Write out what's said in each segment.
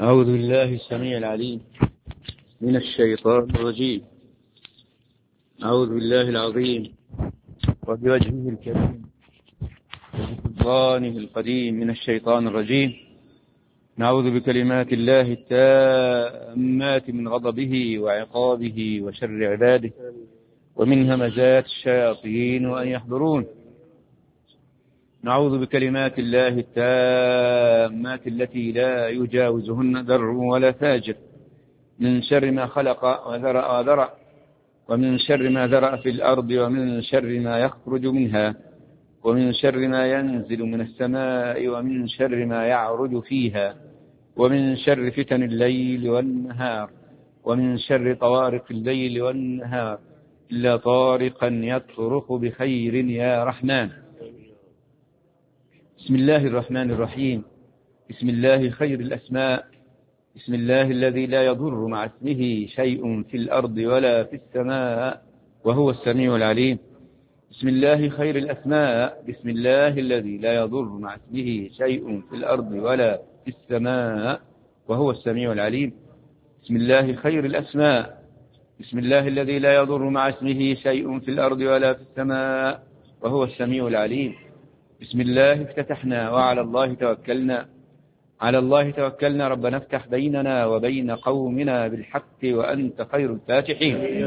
أعوذ بالله السميع العليم من الشيطان الرجيم. أعوذ بالله العظيم وبوجهه الكريم وبسلطانه القديم من الشيطان الرجيم. نعوذ بكلمات الله التامات من غضبه وعقابه وشر عباده ومن همزات الشياطين وأن يحضرون. نعوذ بكلمات الله التامات التي لا يجاوزهن بر ولا فاجر من شر ما خلق وذرأ ومن شر ما ذرأ في الأرض ومن شر ما يخرج منها ومن شر ما ينزل من السماء ومن شر ما يعرج فيها ومن شر فتن الليل والنهار ومن شر طوارق الليل والنهار إلا طارقا يطرق بخير يا رحمن. بسم الله الرحمن الرحيم. بسم الله خير الأسماء. بسم الله الذي لا يضر مع اسمه شيء في الأرض ولا في السماء وهو السميع العليم. بسم الله خير الأسماء. بسم الله الذي لا يضر مع اسمه شيء في الأرض ولا في السماء وهو السميع العليم. بسم الله خير الأسماء. بسم الله الذي لا يضر مع اسمه شيء في الأرض ولا في السماء وهو السميع العليم. بسم الله افتتحنا وعلى الله توكلنا. على الله توكلنا. ربنا افتح بيننا وبين قومنا بالحق وأنت خير الفاتحين.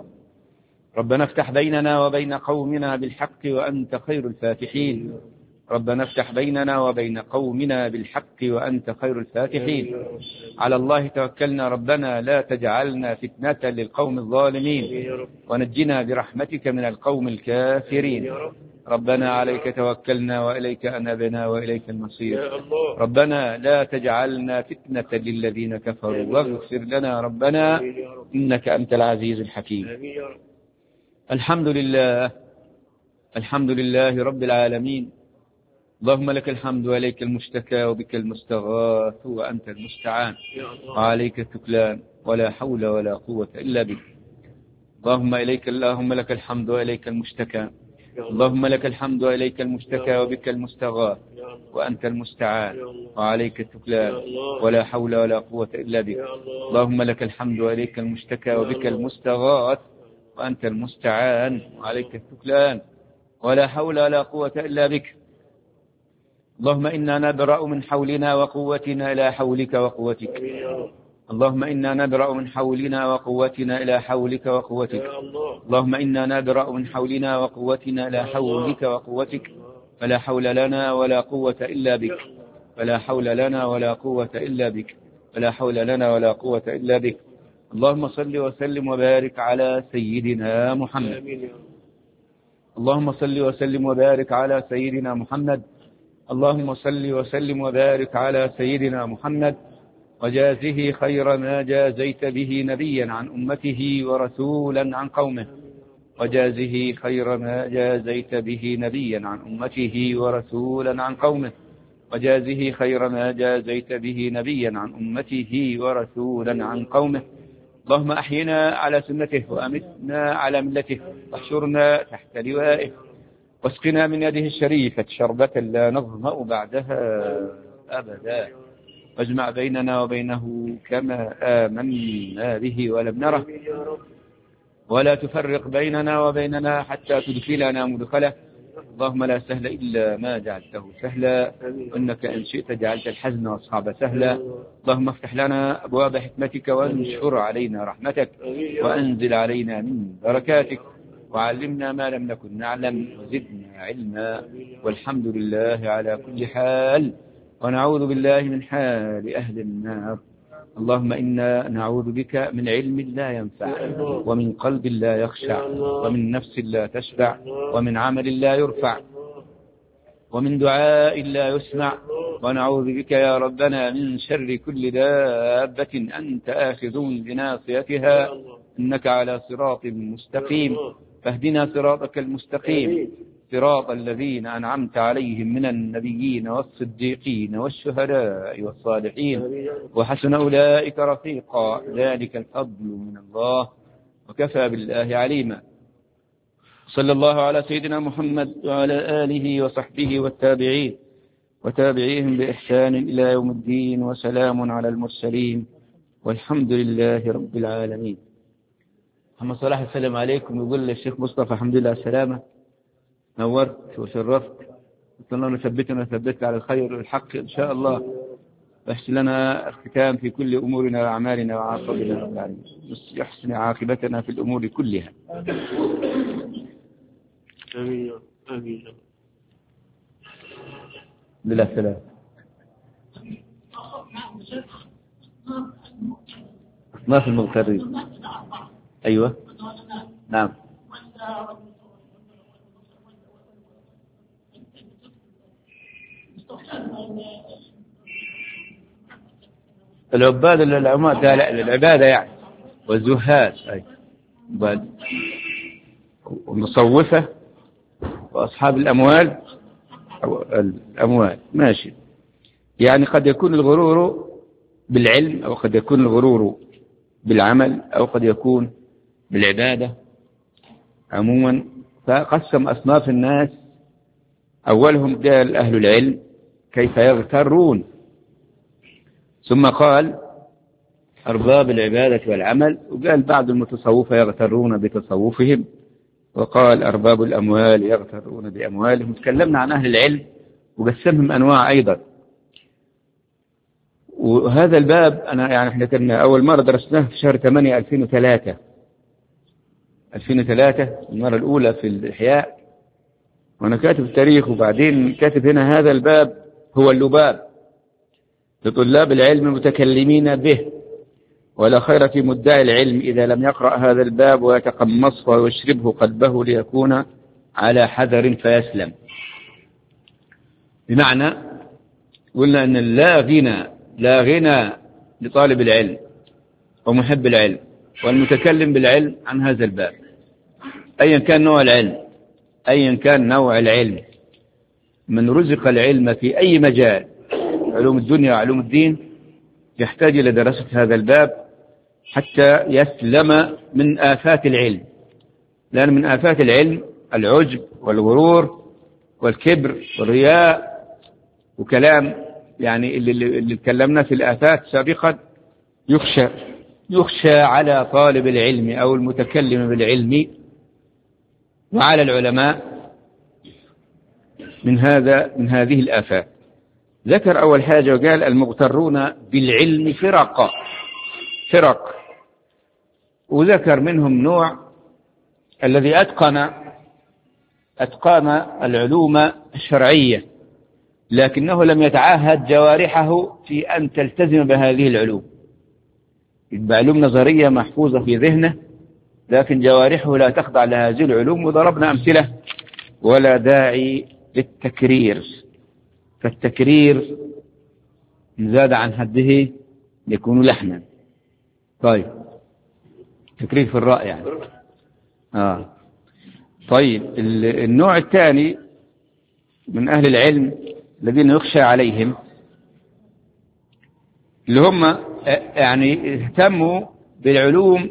ربنا افتح بيننا وبين قومنا بالحق وأنت خير الفاتحين. ربنا افتح بيننا وبين قومنا بالحق وأنت خير الفاتحين. على الله توكلنا. ربنا لا تجعلنا فتنة للقوم الظالمين ونجنا برحمتك من القوم الكافرين. ربنا عليك توكلنا وإليك أنبنا وإليك المصير. ربنا لا تجعلنا فتنة للذين كفروا واغفر لنا ربنا إنك أنت العزيز الحكيم. الحمد لله. الحمد لله رب العالمين. اللهم لك الحمد وإليك المشتكى وبك المستغاث وأنت المستعان وعليك التكلان ولا حول ولا قوة إلا بك. اللهم لك الحمد وإليك المشتكى. اللهم لك الحمد وإليك المشتكى وبك المستغاث وأنت المستعان وعليك التكلان ولا حول ولا قوة إلا بك. اللهم لك الحمد وإليك المشتكى وبك المستغاث وأنت المستعان وعليك التكلان ولا حول ولا قوة إلا بك. اللهم إنا نبرأ من حولنا وقوتنا إلى حولك وقوتك. اللهم إنا نبرأ من حولنا وقوتنا إلى حولك وقوتك. اللهم إنا نبرأ من حولنا وقوتنا إلى حولك وقوتك فلا حول لنا ولا قوة إلا بك. فلا حول لنا ولا قوة إلا بك. فلا حول لنا ولا قوة إلا بك. اللهم صل وسلم وبارك على سيدنا محمد. اللهم صل وسلم وبارك على سيدنا محمد. اللهم صل وسلم وبارك على سيدنا محمد وجازه خير ما جازيت به نبيا عن أمته ورسولا عن قومه. وجازه خير ما جازيت به نبيا عن أمته ورسولا عن قومه. وجازه خير ما جازيت به نبيا عن أمته ورسولا عن قومه. اللهم أحينا على سنته وأمتنا على ملته واحشرنا تحت لوائه واسقنا من يده الشريفة شربة لا نظمأ بعدها أبدا. واجمع بيننا وبينه كما آمنا به ولم نره ولا تفرق بيننا وبيننا حتى تدخلنا مدخله. اللهم لا سهل إلا ما جعلته سهلا وإنك إن شئت جعلت الحزن والصعب سهلا. اللهم افتح لنا أبواب حكمتك وانشر علينا رحمتك وأنزل علينا من بركاتك وعلمنا ما لم نكن نعلم وزدنا علما. والحمد لله على كل حال ونعوذ بالله من حال أهل النار. اللهم إنا نعوذ بك من علم لا ينفع ومن قلب لا يخشع ومن نفس لا تشبع ومن عمل لا يرفع ومن دعاء لا يسمع. ونعوذ بك يا ربنا من شر كل دابة أنت آخذ بناصيتها إنك على صراط مستقيم. فاهدنا صراطك المستقيم صراط الذين أنعمت عليهم من النبيين والصديقين والشهداء والصالحين وحسن أولئك رفيقا. ذلك الفضل من الله وكفى بالله عليما. صلى الله على سيدنا محمد وعلى آله وصحبه والتابعين وتابعيهم بإحسان إلى يوم الدين، وسلام على المرسلين، والحمد لله رب العالمين. محمد صلاح السلام عليكم. يقول الشيخ مصطفى الحمد لله على السلامة، نورت وشرفت، الله نثبتنا ونثبتك على الخير والحق إن شاء الله، واحسن لنا الختام في كل أمورنا وأعمالنا وعاقبنا رب العالمين، يحسن عاقبتنا في الأمور كلها. آمين آمين. لله السلام. أصناف المغترين. أيوة نعم. العباد العبادة يعني، والزهاد أي والمصوفة وأصحاب الأموال أو الأموال ماشي. يعني قد يكون الغرور بالعلم، أو قد يكون الغرور بالعمل، أو قد يكون بالعبادة عموما. فقسم أصناف الناس. أولهم قال أهل العلم كيف يغترون، ثم قال أرباب العبادة والعمل، وقال بعض المتصوفة يغترون بتصوفهم، وقال أرباب الأموال يغترون بأموالهم. تكلمنا عن أهل العلم وقسمهم أنواع أيضا. وهذا الباب احنا كنا أول مرة درسناه في شهر 8 2003 المرة الأولى في الإحياء، وأنا كاتب التاريخ، وبعدين كاتب هنا هذا الباب هو اللباب لطلاب العلم المتكلمين به، ولا خير في مدعي العلم إذا لم يقرأ هذا الباب ويتقمصه ويشربه قلبه ليكون على حذر فيسلم. بمعنى قلنا أن لا غنى لطالب العلم ومحب العلم والمتكلم بالعلم عن هذا الباب، أيا كان نوع العلم، أيا كان نوع العلم. من رزق العلم في أي مجال، علوم الدنيا وعلوم الدين، يحتاج إلى دراسة هذا الباب حتى يسلم من آفات العلم. لأن من آفات العلم العجب والغرور والكبر والرياء وكلام، يعني اللي تكلمنا في الآفات سابقا. يخشى على طالب العلم أو المتكلم بالعلم وعلى العلماء من هذه الآفات. ذكر أول حاجة وقال المغترون بالعلم فرق، وذكر منهم نوع الذي أتقن العلوم الشرعية، لكنه لم يتعهد جوارحه في أن تلتزم بهذه العلوم. علوم نظرية محفوظة في ذهنه، لكن جوارحه لا تخضع لهذه العلوم. وضربنا أمثلة، ولا داعي للتكرير، فالتكرير إن زاد عن حده يكون لحنا. طيب، تكرير في الرأي يعني. طيب، النوع الثاني من أهل العلم الذين يخشى عليهم، اللي هم يعني اهتموا بعلوم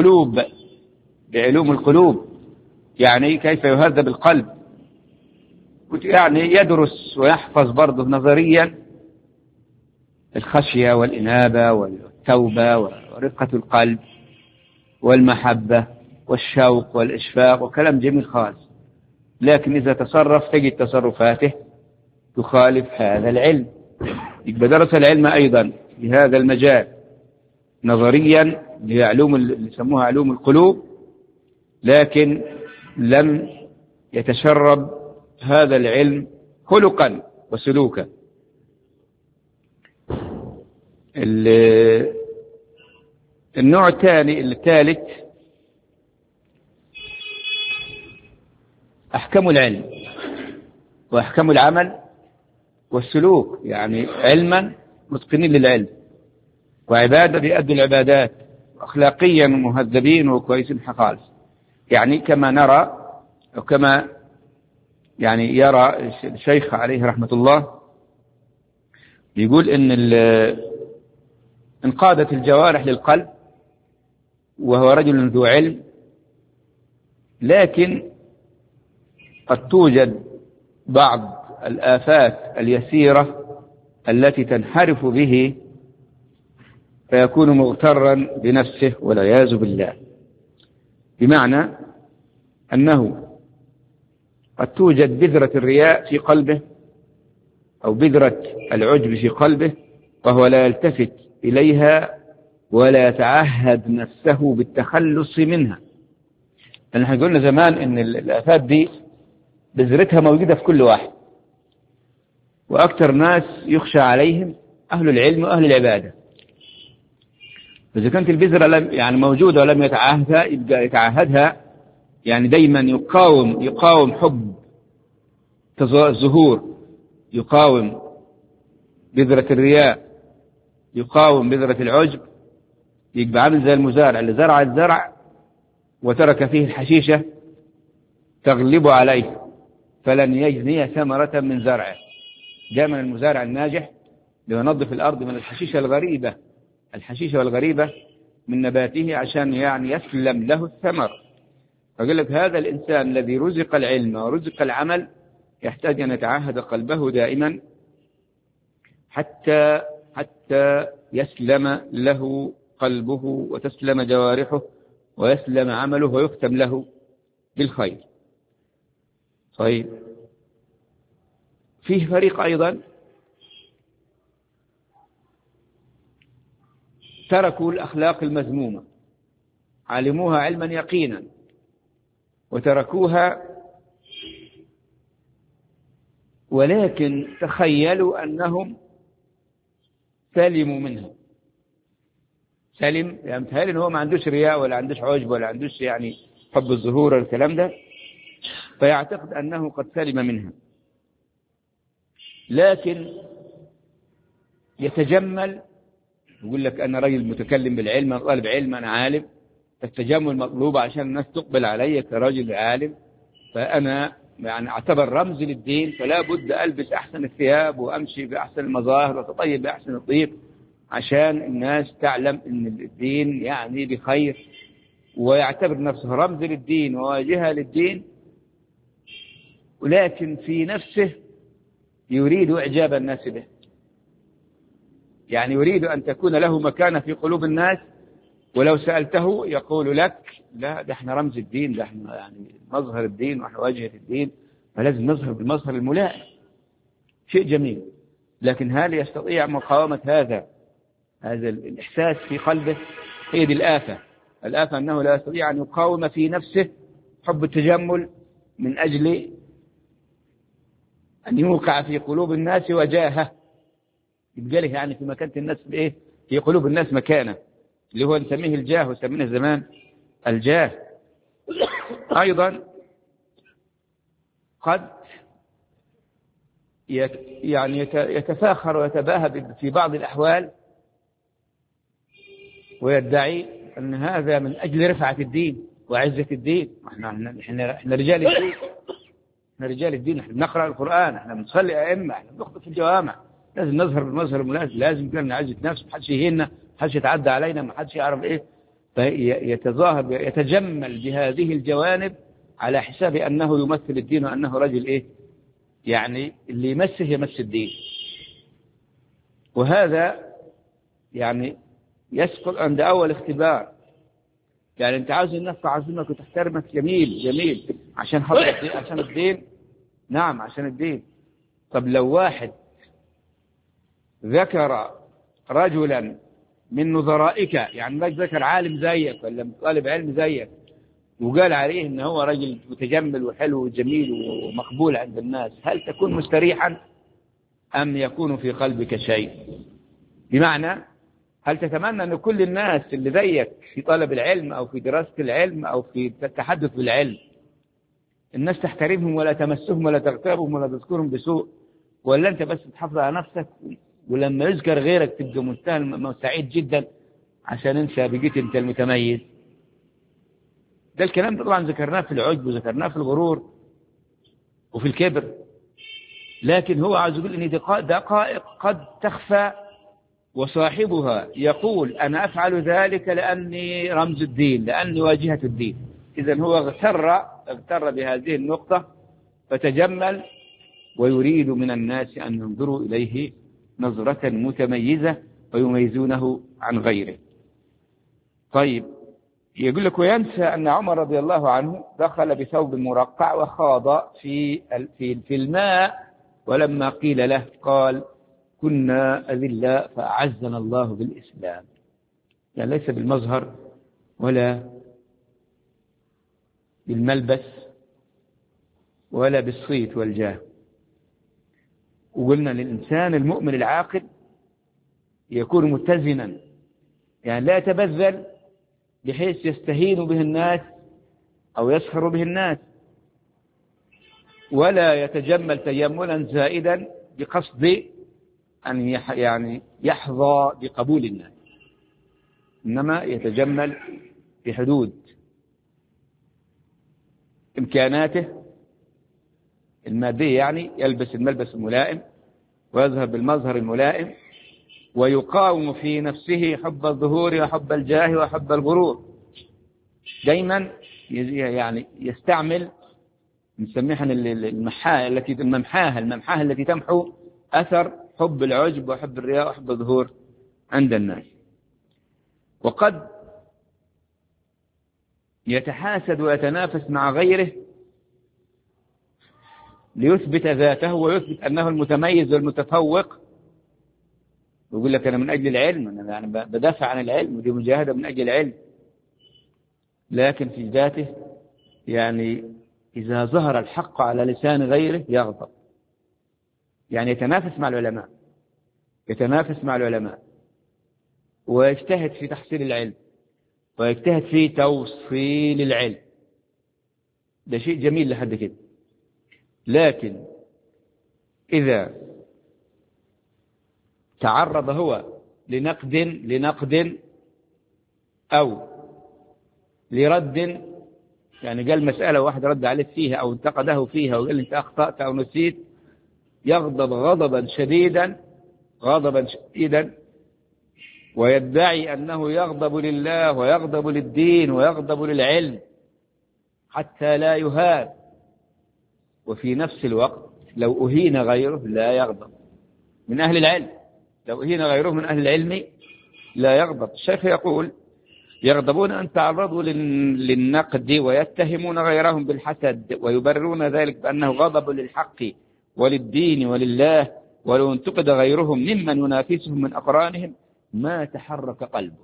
القلوب، يعني كيف يهذب القلب، يعني يدرس ويحفظ برضه نظريا الخشية والإنابة والتوبة ورقة القلب والمحبة والشوق والإشفاق وكلام جميل خالص. لكن إذا تصرف تجد تصرفاته تخالف هذا العلم. يبقى درس العلم أيضا في هذا المجال نظريا، لعلوم اللي يسموها علوم القلوب، لكن لم يتشرب هذا العلم خلقا وسلوكا. النوع الثالث أحكم العلم وأحكم العمل والسلوك، يعني علما متقنين للعلم، وعبادة بيأدوا العبادات، أخلاقيا مهذبين وكويسين خالص. يعني كما نرى، وكما يعني يرى الشيخ عليه رحمة الله، يقول إن انقادت الجوارح للقلب وهو رجل ذو علم، لكن قد توجد بعض الآفات اليسيرة التي تنحرف به فيكون مغترا بنفسه والعياذ بالله. بمعنى أنه قد توجد بذرة الرياء في قلبه أو بذرة العجب في قلبه وهو لا يلتفت إليها ولا يتعهد نفسه بالتخلص منها. نحن قلنا زمان إن الآفات دي بذرتها موجودة في كل واحد، وأكثر ناس يخشى عليهم أهل العلم وأهل العبادة. فإذا كانت البذرة يعني موجودة ولم يتعهدها يبقى يتعهدها، يعني دايما يقاوم حب الظهور، يقاوم بذرة الرياء، يقاوم بذرة العجب. يبقى عامل زي المزارع اللي زرع الزرع وترك فيه الحشيشة تغلب عليه فلن يجني ثمرة من زرعه. دائما المزارع الناجح ينظف الأرض من الحشيشة والغريبة من نباته عشان يعني يسلم له الثمر. فقال لك هذا الإنسان الذي رزق العلم ورزق العمل يحتاج أن يتعهد قلبه دائما حتى يسلم له قلبه وتسلم جوارحه ويسلم عمله ويختم له بالخير. طيب، فيه فريق أيضا تركوا الأخلاق المذمومة، علموها علما يقينا وتركوها، ولكن تخيلوا أنهم سلموا منها. سلم يعني متهيألي إن هو ما عندوش رياء ولا عندوش عجب ولا عندوش يعني حب الظهور والكلام ده، فيعتقد أنه قد سلم منها، لكن يتجمل، يقول لك أنا رجل متكلم بالعلم، أنا طالب علم، أنا عالم. التجمل مطلوب عشان الناس تقبل علي كرجل عالم، فأنا يعني أعتبر رمز للدين، فلا بد ألبس أحسن الثياب وأمشي بأحسن المظاهر وتطيب بأحسن الطيب عشان الناس تعلم أن الدين يعني بخير، ويعتبر نفسه رمز للدين وواجهة للدين، ولكن في نفسه يريد إعجاب الناس به، يعني يريد أن تكون له مكانة في قلوب الناس، ولو سألته يقول لك لا، ده احنا رمز الدين، ده احنا يعني مظهر الدين واحنا واجهة الدين، فلازم نظهر بالمظهر الملائم. شيء جميل، لكن هل يستطيع مقاومة هذا الإحساس في قلبه؟ هي دي الآفة أنه لا يستطيع أن يقاوم في نفسه حب التجمل من أجل أن يوقع في قلوب الناس وجاهه، يبقى له يعني في مكانة الناس إيه؟ في قلوب الناس مكانة، اللي هو نسميه الجاه، وسمينه زمان الجاه. أيضا قد يعني يتفاخر ويتباهى في بعض الأحوال ويدعي أن هذا من أجل رفعة الدين وعزة الدين. احنا رجال الدين، احنا رجال الدين، احنا بنقرأ القرآن، احنا بنصلي أئمة، احنا بنخطب في الجوامع، لازم نظهر بالمظهر الملازم، لازم يكون لنا عزة نفس، ما حدش يهيننا، ما حدش يتعدى علينا، ما حدش يعرف ايه. فيتظاهر يتجمل بهذه الجوانب على حساب أنه يمثل الدين وأنه رجل ايه، يعني اللي يمس الدين. وهذا يعني يسقط عند أول اختبار. يعني أنت عاوز الناس تعظمك وتحترمك، جميل عشان خاطر عشان الدين، نعم عشان الدين. طب لو واحد ذكر رجلا من نظرائك، يعني ما ذكر عالم زيك ولا طالب علم زيك، وقال عليه إن هو رجل متجمل وحلو وجميل ومقبول عند الناس، هل تكون مستريحا أم يكون في قلبك شيء؟ بمعنى هل تتمنى أن كل الناس اللي زيك في طلب العلم أو في دراسة العلم أو في التحدث بالعلم الناس تحترمهم ولا تمسهم ولا تغتابهم ولا تذكرهم بسوء، ولا أنت بس تحافظ على نفسك ولما يذكر غيرك تبقى سعيد جدا عشان انت بقيت انت المتميز؟ ده الكلام طبعا ذكرناه في العجب وذكرناه في الغرور وفي الكبر، لكن هو عايز يقول ان دقائق قد تخفى وصاحبها يقول أنا أفعل ذلك لأني رمز الدين، لأني واجهة الدين. إذن هو اغتر بهذه النقطة فتجمل ويريد من الناس أن ينظروا إليه نظرة متميزة ويميزونه عن غيره. طيب، يقول لك وينسى أن عمر رضي الله عنه دخل بثوب مرقع وخاض في الماء، ولما قيل له قال كنا أذلاء فأعزنا الله بالإسلام. يعني ليس بالمظهر ولا بالملبس ولا بالصيت والجاه. وقلنا للإنسان المؤمن العاقل يكون متزنا، يعني لا يتبذل بحيث يستهين به الناس أو يسخر به الناس، ولا يتجمل تجملا زائدا بقصد أن يعني يحظى بقبول الناس، إنما يتجمل في حدود إمكاناته المادية، يعني يلبس الملبس الملائم ويظهر بالمظهر الملائم، ويقاوم في نفسه حب الظهور وحب الجاه وحب الغرور. دايما يعني يستعمل نسميها الممحاة التي تمحو أثر حب العجب وحب الرياء وحب الظهور عند الناس. وقد يتحاسد ويتنافس مع غيره ليثبت ذاته ويثبت أنه المتميز والمتفوق، ويقول لك أنا من أجل العلم، أنا يعني بدافع عن العلم، ودي مجاهدة من أجل العلم. لكن في ذاته يعني إذا ظهر الحق على لسان غيره يغضب، يعني يتنافس مع العلماء ويجتهد في تحصيل العلم ويجتهد في توصيل العلم، ده شيء جميل لحد كده. لكن إذا تعرض هو لنقد أو لرد، يعني قال مسألة واحد رد عليه فيها أو انتقده فيها وقال أنت أخطأت أو نسيت، يغضب غضبا شديدا ويدعي أنه يغضب لله ويغضب للدين ويغضب للعلم حتى لا يهان، وفي نفس الوقت لو أهين غيره لا يغضب من أهل العلم، لو أهين غيره من أهل العلم لا يغضب. الشيخ يقول يغضبون أن تعرضوا للنقد ويتهمون غيرهم بالحسد ويبررون ذلك بأنه غضب للحق وللدين ولله، ولو انتقد غيرهم ممن ينافسهم من أقرانهم ما تحرك قلبه.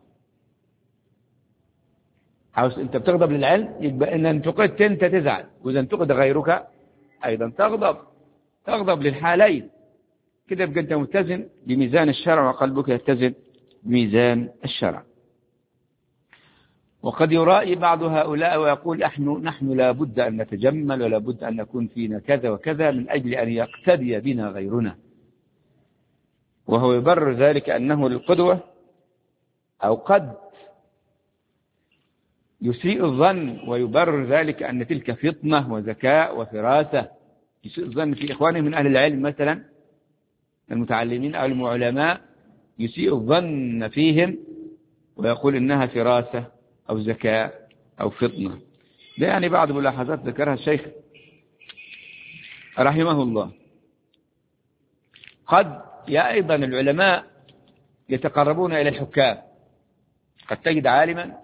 عاوز أنت بتغضب للعلم، يبقى إن انتقدت أنت تزعل، وإذا انتقد غيرك أيضا تغضب للحالين. كده يبقى أنت متزن بميزان الشرع وقلبك يتزن بميزان الشرع. وقد يرائي بعض هؤلاء ويقول نحن لا بد أن نتجمل ولا بد أن نكون فينا كذا وكذا من أجل أن يقتدي بنا غيرنا، وهو يبرر ذلك أنه للقدوة، أو قد يسيء الظن ويبرر ذلك أن تلك فطنة وذكاء وفراسة. يسيء الظن في إخوانه من أهل العلم مثلا المتعلمين أو العلماء، يسيء الظن فيهم ويقول إنها فراسة أو ذكاء أو فطنة. ده يعني بعض ملاحظات ذكرها الشيخ رحمه الله. قد أيضا العلماء يتقربون إلى الحكام، قد تجد عالما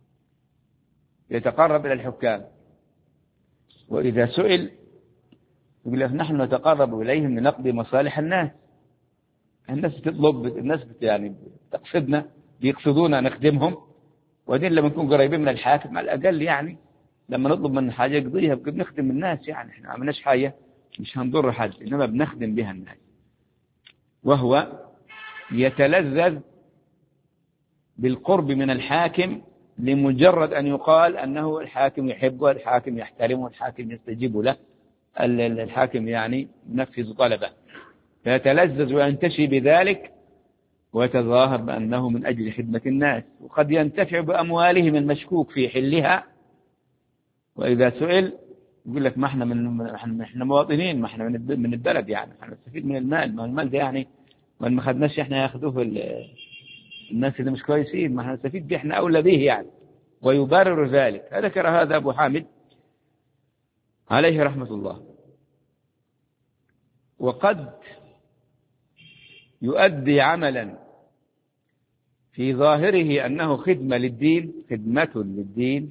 يتقرب إلى الحكام وإذا سئل يقول لك نحن نتقرب إليهم لنقضي مصالح الناس. الناس تطلب، الناس يعني تقصدنا، بيقصدونا نخدمهم، وبعدين لما نكون قريبين من الحاكم على الأقل يعني لما نطلب من حاجة يقضيها، بنخدم الناس، يعني احنا ما عملناش حاجة مش هنضر حد، إنما بنخدم بها الناس. وهو يتلذذ بالقرب من الحاكم لمجرد أن يقال أنه الحاكم يحبه، الحاكم يحترمه، الحاكم يستجيب له، الحاكم يعني ينفذ طلبه، فيتلذذ وينتشي بذلك ويتظاهر بأنه من أجل خدمة الناس. وقد ينتفع بأموالهم المشكوك في حلها، وإذا سئل يقول لك ما احنا مواطنين، ما احنا من البلد، يعني احنا نستفيد من المال، ما المال ده يعني ما خدناش احنا ياخذوه الناس اللي مش كويسين، ما احنا نستفيد به، احنا أولى به يعني. ويبرر ذلك. ذكر هذا أبو حامد عليه رحمة الله. وقد يؤدي عملا في ظاهره أنه خدمة للدين،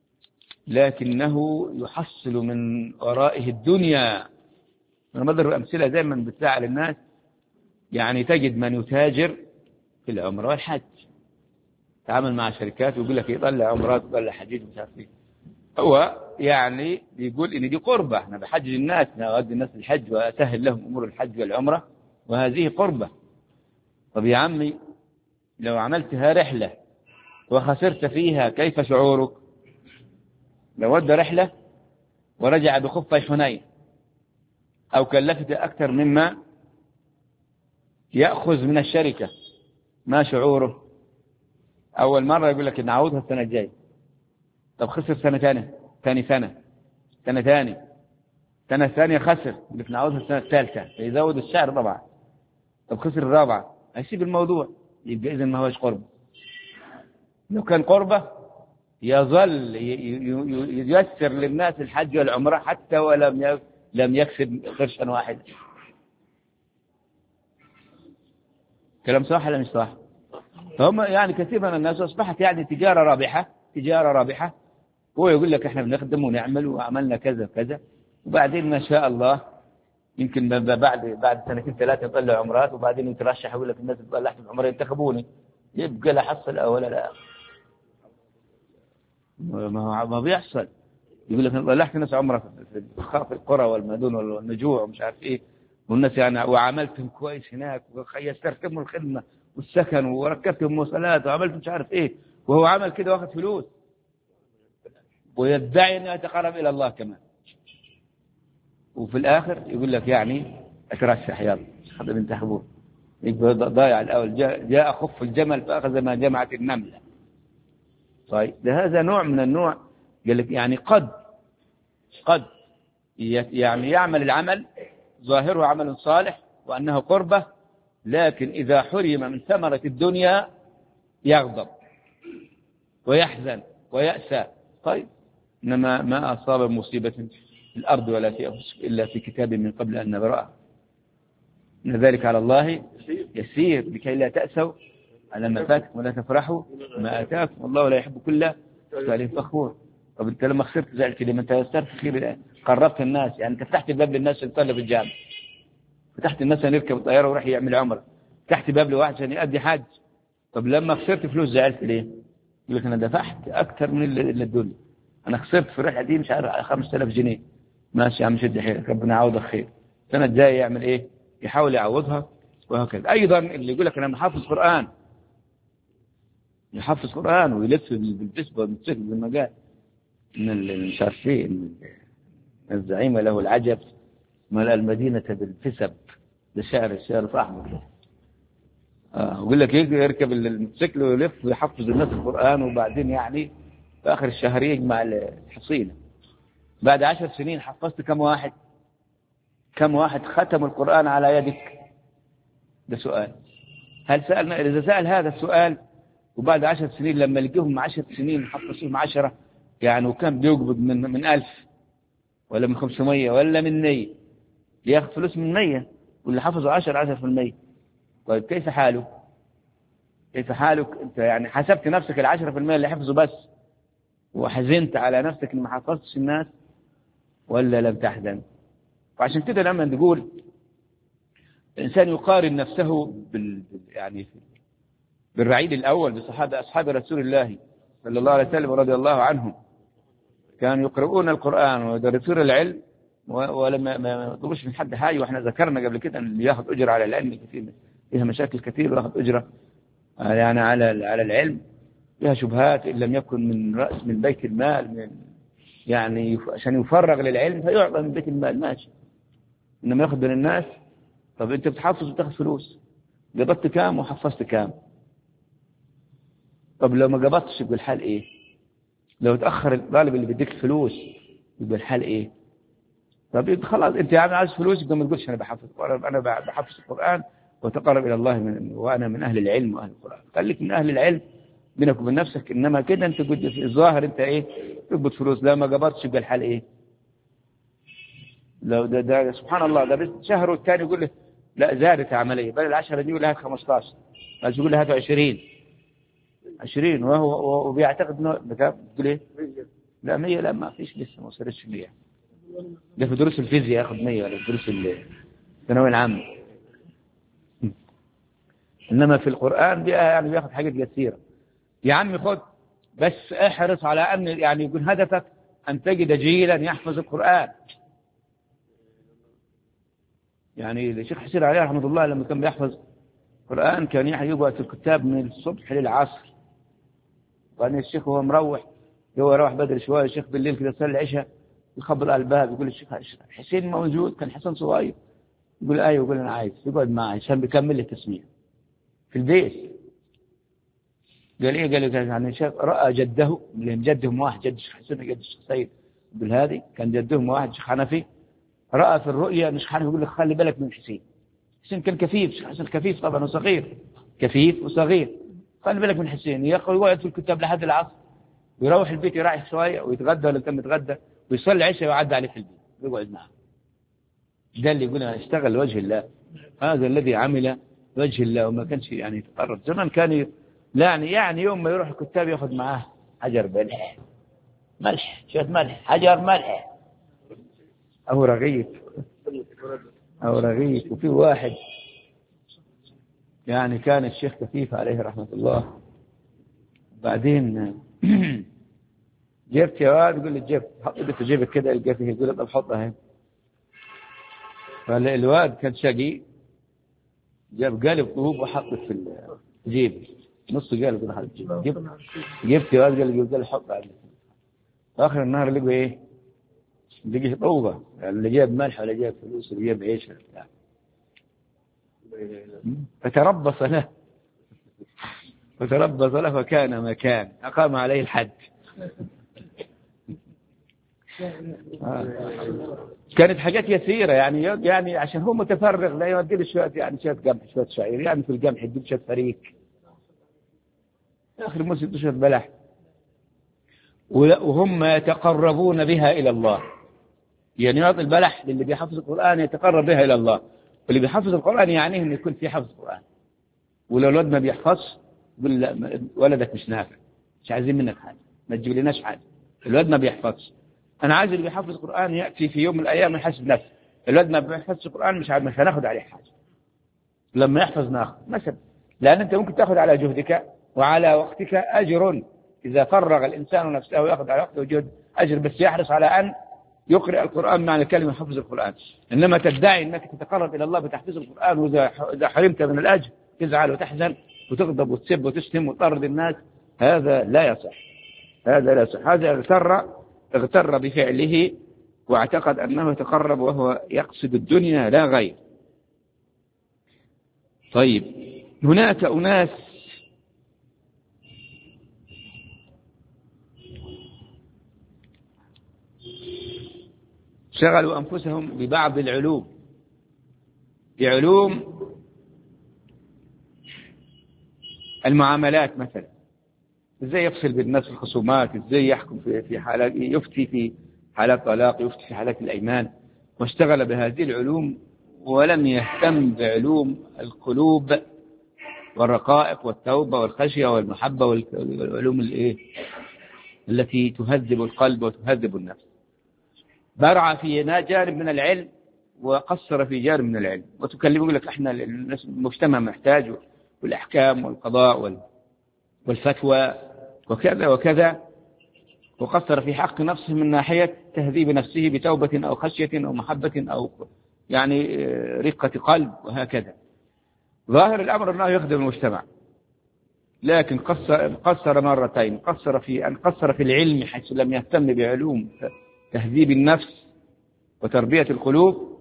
لكنه يحصل من ورائه الدنيا. أنا بضرب أمثلة دائما بتزعل الناس. يعني تجد من يتاجر في العمرة والحج، تعامل مع شركات ويقول لك يطلع عمرات ويطلع حجيج مش عارف ايه. هو يعني بيقول ان دي قربة، انا بحجج الناس، انا اودي الناس الحج واسهل لهم امور الحج والعمرة، وهذه قربة. طب يا عمي لو عملتها رحلة وخسرت فيها كيف شعورك؟ لو ودى رحلة ورجع بخفي حنين او كلفت اكثر مما يأخذ من الشركة، ما شعوره؟ اول مرة يقول لك نعوضها السنة الجاية. طب خسر سنة ثانية خسر، يقول لك نعوضها السنة الثالثة، فيزود السعر طبعا. طب خسر الرابعة، هيسيب الموضوع. يبقى إذن ما هوش قربة. لو كان قربة يظل ييسر للناس الحج والعمرة حتى ولم يكسب قرشا واحدا. كلام صح ولا مش صح؟ فهم يعني كثير من الناس أصبحت يعني تجارة رابحة. هو يقول لك احنا بنخدم ونعمل وعملنا كذا كذا، وبعدين ما شاء الله يمكن بعد سنتين ثلاثة يطلع عمرات، وبعدين يترشح يقول لك الناس طلعت العمرة ينتخبوني، يبقى لا حصل ولا لا. ما بيحصل. يقول لك طلعت ناس عمرة في القرى والمدن والنجوع ومش عارف ايه، والناس يعني وعملتهم كويس هناك ويسرتهم الخدمة والسكن وركبتهم مواصلات وعملت مش عارف ايه، وهو عمل كده واخد فلوس ويدعي انه يتقرب الى الله كمان، وفي الاخر يقول لك يعني اترشح يلا خذ انتخبوه. يبقى ضايع الاول. جاء خف الجمل فاخذ ما جمعت النمله. طيب ده هذا نوع من النوع. قال لك يعني قد يعني يعمل العمل ظاهره عمل صالح وانه قربه، لكن اذا حرم من ثمرة الدنيا يغضب ويحزن ويأسى. طيب إنما ما أصاب مصيبة في الأرض ولا في أنفسكم إلا في كتاب من قبل أن نبرأها إن ذلك على الله يسير لكي لا تأسوا على ما فاتكم ولا تفرحوا ما آتاكم والله لا يحب كل مختال فخور. طب أنت لما خسرت زعلت ليه؟ ما أنت يسرت خير، قربت الناس، يعني أنت فتحت الباب للناس اللي طلب الجامع، فتحت الناس أن يركب الطيارة ويروح يعمل عمرة، فتحت باب لواحد عشان يؤدي حج. طب لما خسرت فلوس زعلت ليه؟ يقول لك أنا دفعت أكثر من اللي الدنيا، أنا خسرت في الرحلة دي مش عارف 5000 جنيه. ماشي يا عم شد حيلك ربنا يعوضك خير. السنة الجاية يعمل إيه؟ يحاول يعوضها وهكذا. أيضا اللي يقول لك أنا محافظ قرآن، يحفظ قرآن ويلف بالفيسبوك والموتوسيكل زي ما قال من مش عارفين الزعيم له العجب ملأ المدينة بالفسب. ده الشعر صاحبه. يقول لك يركب الموتوسيكل ويلف ويحفظ الناس القرآن، وبعدين يعني في آخر الشهر يجمع الحصيلة. بعد 10 سنين حفظت كم واحد ختم القرآن على يدك؟ ده سؤال. هل سألنا إذا سأل هذا السؤال وبعد 10 سنين لما لقيهم 10 سنين حفظوهم 10 يعني، وكان بيقبض من 1000 ولا من 500 ولا من 100 ياخذ فلوس من 100، واللي حفظوا 10%. طيب كيف حالك أنت؟ يعني حسبت نفسك 10% اللي حفظوا بس وحزنت على نفسك إن ما حفظتش الناس ولا لم تحزن؟ وعشان كده لما نقول الإنسان يقارن نفسه يعني بالرعيل الأول بصحابة أصحاب رسول الله صلى الله عليه وسلم رضي الله عنهم، كانوا يقرؤون القرآن ويدرسون العلم ولما ما يطلبوش من حد حاجة. وإحنا ذكرنا قبل كده أن اللي يأخذ أجر على العلم كثير فيها مشاكل كثير، ويأخذ أجرة يعني على العلم فيها شبهات إن لم يكن من بيت المال، يعني عشان يفرغ للعلم فيعطى من بيت المال ماشي، إنما يأخذ من الناس. طب أنت بتحفظ وتأخذ فلوس، قبضت كام وحفظت كام؟ طب لو ما قبضتش يبقى الحال إيه؟ لو تأخر الطالب اللي بيديك الفلوس يبقى الحال إيه؟ طب خلاص أنت يعني عايز فلوس يبقى ما تقولش أنا بحفظ القرآن وتقرب إلى الله وأنا من أهل العلم وأهل القرآن. خليك من أهل العلم بينك وبين نفسك، إنما كده أنت قلت في الظاهر أنت إيه؟ تقبض فلوس، لا ما قبضتش يبقى الحال إيه؟ لو ده سبحان الله، ده بس شهر والثاني يقول له لا زادت عملية، بل العشرة دي يقول لها 15، بس يقول لها 20 وهو بيعتقد انه بتقول ايه؟ لا 100، لا ما فيش لسه ما وصلتش 100. ده في دروس الفيزياء ياخذ 100 ولا في دروس الثانوية العامة. انما في القرآن يعني بياخذ حاجات كثيرة. يا عمي خد، بس احرص على ان يعني يكون هدفك ان تجد جيلا يحفظ القرآن. يعني الشيخ حسين عليه رحمة الله لما كان بيحفظ القرآن كان يقعد في الكتاب من الصبح للعصر، وأن الشيخ هو مروح، هو روح بدري شوية، الشيخ بالليل كده صلى العشاء يخبط على الباب يقول الشيخ حسين موجود، كان حسن صغير، يقول أيوه، يقول أنا عايز يقعد معي عشان بيكمل لي التسمية في البيت. قال إيه؟ قال يعني الشيخ رأى جده، لأن جدهم واحد، جد الشيخ حسين جد الشيخ سيد يقول هذه كان جدهم واحد شيخ حنفي، رأى في الرؤيا أن الشيخ حنفي يقول لك خلي بالك من حسين. حسين كان كفيف، الشيخ حسين كفيف طبعا وصغير، كفيف وصغير، خلي بالك من حسين. يقعد في الكتاب لحد العصر، ويروح البيت يريح شوية ويتغدى ولا كان يتغدى ويصلي عشاء ويعدي عليه في البيت ويقعد معه. ده اللي يقول أنا اشتغل لوجه الله، هذا الذي عمل وجه الله وما كانش يعني يتقرب. زمان كان يعني يوم ما يروح الكتاب ياخذ معاه حجر ملح شوية ملح، حجر ملح أو رغيف. وفي واحد يعني كان الشيخ كفيف عليه رحمة الله، بعدين جبت يا واد، يقول لي جبت، حط يدك في جيبك كده القى فيه، يقول طب حطها هنا. فالواد كان شقي، جاب قالب طوب وحطه في جيبه، نص قالب كده حط جيبه. جبت يا واد، قال لي حط عليه. اخر النهار لقوا ايه؟ لقي طوبه، يعني اللي جاب ملح ولا جاب فلوس ولا جاب عيش ولا بتاع. فتربص له فكان مكان، أقام عليه الحد. كانت حاجات يسيرة يعني عشان هو متفرغ لا يودي له شوية، يعني شوية قمح شوية شعير، يعني في القمح يدي شوية فريك، آخر موسم شوية بلح، وهم يتقربون بها إلى الله. يعني يعطي البلح للي بيحفظ القرآن يتقرب بها إلى الله، واللي بيحفظ القرآن يعني إنه يكون في حفظ القرآن. ولو الولد ما بيحفظش يقول لا ولدك مش نافع، مش عايزين منك حاجة، ما تجيب لناش حاجة. الولد ما بيحفظش، أنا عايز اللي بيحفظ القرآن يأتي في يوم من الأيام يحسب نفسه. الولد ما بيحفظش القرآن مش هناخد عليه حاجة، لما يحفظ ناخذ مثلا، لأن أنت ممكن تأخذ على جهدك وعلى وقتك أجر. إذا فرغ الإنسان نفسه يأخذ على وقته وجهد أجر، بس يحرص على أن يقرأ القرآن معنى كلمة حفظ القرآن. إنما تدعي أنك تتقرب إلى الله بتحفيظ القرآن، وإذا حرمت من الأجر تزعل وتحزن وتغضب وتسب وتشتم وتطرد الناس، هذا لا يصح. هذا اغتر بفعله واعتقد أنه يتقرب وهو يقصد الدنيا لا غير. طيب، هناك أناس شغلوا أنفسهم ببعض العلوم، بعلوم المعاملات مثلا، ازاي يفصل بالناس في الخصومات، ازاي يحكم في حالات، يفتي في حالات طلاق، يفتي في حالات الأيمان، واشتغل بهذه العلوم ولم يهتم بعلوم القلوب والرقائق والتوبة والخشية والمحبة والعلوم التي تهذب القلب وتهذب النفس. برع في جانب من العلم وقصر في جانب من العلم، وتكلم يقول لك احنا المجتمع محتاج، والأحكام والقضاء والفتوى وكذا وكذا، وقصر في حق نفسه من ناحية تهذيب نفسه بتوبة أو خشية أو محبة أو يعني رقة قلب وهكذا. ظاهر الأمر أنه يخدم المجتمع، لكن قصر مرتين، قصر في العلم حيث لم يهتم بعلوم تهذيب النفس وتربية القلوب،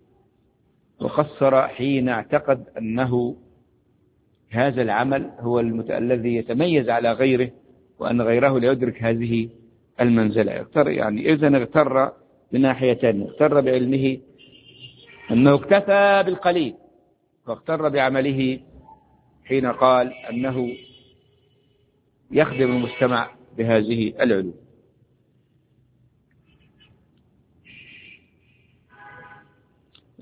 وقصر حين اعتقد أنه هذا العمل هو الذي يتميز على غيره، وأن غيره لا يدرك هذه المنزلة. يعني إذن اغتر بناحيتين، اغتر بعلمه أنه اكتفى بالقليل، واغتر بعمله حين قال أنه يخدم المجتمع بهذه العلوم.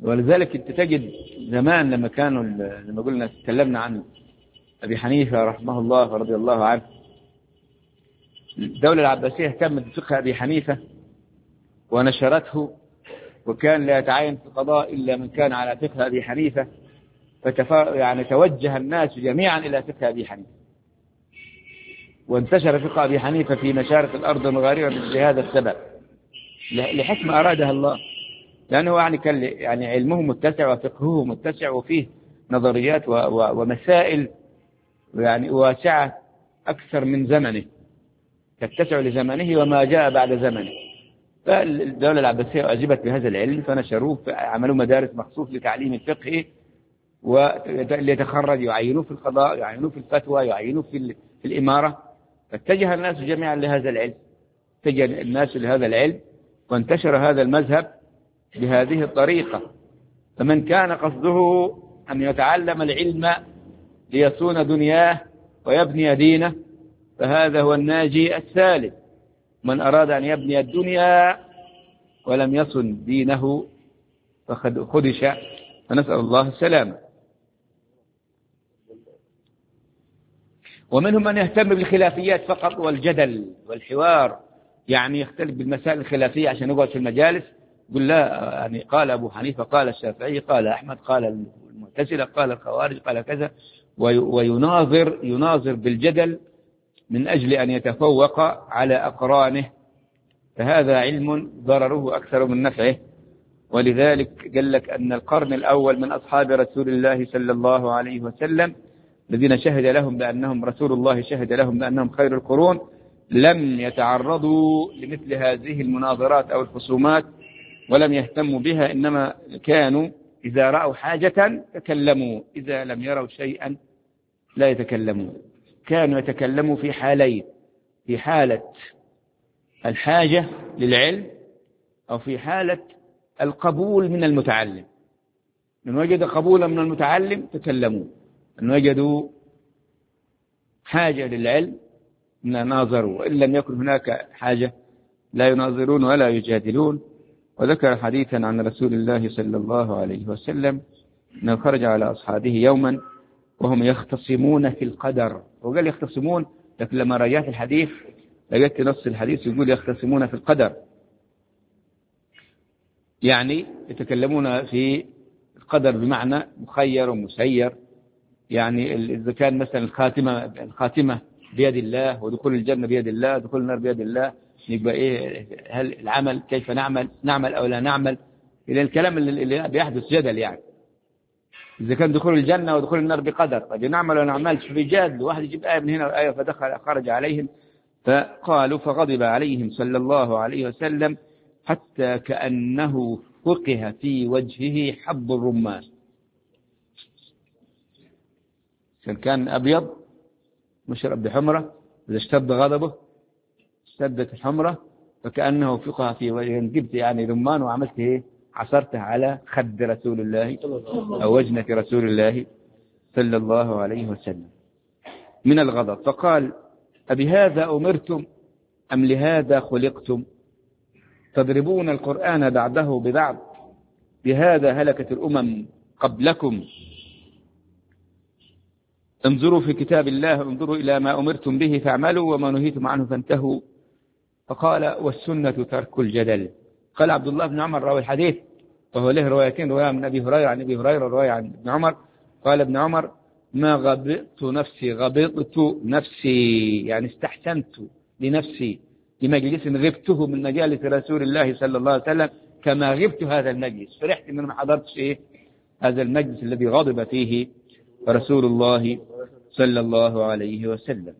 ولذلك انت تجد زمان لما كانوا، لما قلنا تكلمنا عن أبي حنيفة رحمه الله ورضي الله عنه، الدولة العباسية اهتمت بفقه أبي حنيفة ونشرته، وكان لا يتعين في القضاء إلا من كان على فقه أبي حنيفة، يعني توجه الناس جميعا إلى فقه أبي حنيفة، وانتشر فقه أبي حنيفة في مشارق الأرض ومغاربها بهذا السبب، لحكمة أرادها الله، لأنه يعني كان يعني علمه متسع وفقهه متسع، وفيه نظريات ومسائل يعني واسعة أكثر من زمنه، تتسع لزمنه وما جاء بعد زمنه. فالدولة العباسية أعجبت بهذا العلم فنشروه، عملوا مدارس مخصوص لتعليم الفقه، وليتخرج يعينوه في القضاء، يعينوه في الفتوى، يعينوه في الإمارة. فاتجه الناس جميعا لهذا العلم، اتجه الناس لهذا العلم، وانتشر هذا المذهب بهذه الطريقة. فمن كان قصده أن يتعلم العلم ليصون دنياه ويبني دينه فهذا هو الناجي السالم. من أراد أن يبني الدنيا ولم يصن دينه فقد خدش، فنسأل الله السلامة. ومنهم من يهتم بالخلافيات فقط والجدل والحوار، يعني يختلف بالمسائل الخلافية عشان يقعد في المجالس يقول لا، يعني قال أبو حنيفة، قال الشافعي، قال أحمد، قال المعتزلة، قال الخوارج، قال كذا، ويناظر بالجدل من أجل أن يتفوق على أقرانه، فهذا علم ضرره أكثر من نفعه. ولذلك قال لك أن القرن الأول من أصحاب رسول الله صلى الله عليه وسلم الذين شهد لهم بأنهم رسول الله، شهد لهم بأنهم خير القرون، لم يتعرضوا لمثل هذه المناظرات أو الخصومات ولم يهتموا بها، إنما كانوا إذا رأوا حاجة تكلموا، إذا لم يروا شيئا لا يتكلمون. كانوا يتكلموا في حالين: في حالة الحاجة للعلم، أو في حالة القبول من المتعلم. من وجد قبولا من المتعلم تكلموا، من وجدوا حاجة للعلم ناظروا، وإن لم يكن هناك حاجة لا يناظرون ولا يجادلون. وذكر حديثا عن رسول الله صلى الله عليه وسلم أنه خرج على أصحابه يوما وهم يختصمون في القدر، وقال يختصمون، لكن لما رجعت الحديث لقيت نص الحديث يقول يختصمون في القدر، يعني يتكلمون في القدر بمعنى مخير ومسير. يعني إذا كان مثلا الخاتمة بيد الله، ودخول الجنة بيد الله، دخول النار بيد الله، يبقى إيه؟ هل العمل كيف نعمل أو لا نعمل؟ إلى الكلام اللي بيحدث جدل، يعني إذا كان دخول الجنة ودخول النار بقدر، طيب نعمل ولا نعملش؟ في جادل، واحد يجيب آية من هنا وآية، فدخل خرج عليهم فقالوا، فغضب عليهم صلى الله عليه وسلم حتى كأنه فقه في وجهه حب الرمان. كان أبيض مشرب بحمرة، إذا اشتد غضبه اشتدت الحمرة، فكأنه فقه في وجهه. جبت يعني رمان وعملت إيه؟ عصرته على خد رسول الله أو وجنة رسول الله صلى الله عليه وسلم من الغضب. فقال: أبهذا أمرتم أم لهذا خلقتم؟ تضربون القرآن بعده ببعض، بهذا هلكت الأمم قبلكم. انظروا في كتاب الله، انظروا إلى ما أمرتم به فاعملوا، وما نهيتم عنه فانتهوا. فقال: والسنة ترك الجدل. قال عبد الله بن عمر راوي الحديث، وهو له روايتين، رواية من أبي هريرة عن أبي هريرة، رواية عن ابن عمر. قال ابن عمر: ما غبطت نفسي، يعني استحسنت لنفسي لمجلس غبته من مجالس رسول الله صلى الله عليه وسلم كما غبت هذا المجلس. فرحت من ما حضرتش هذا المجلس الذي غضب فيه رسول الله صلى الله عليه وسلم.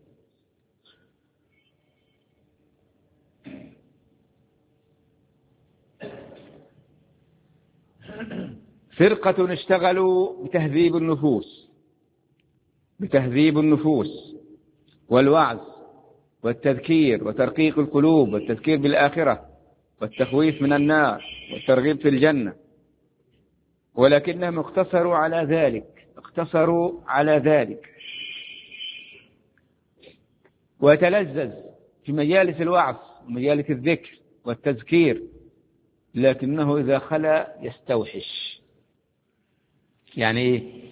فرقة اشتغلوا بتهذيب النفوس والوعظ والتذكير وترقيق القلوب والتذكير بالآخرة والتخويف من النار والترغيب في الجنة، ولكنهم اقتصروا على ذلك ويتلذذ في مجالس الوعظ ومجالس الذكر والتذكير، لكنه إذا خلا يستوحش، يعني إيه؟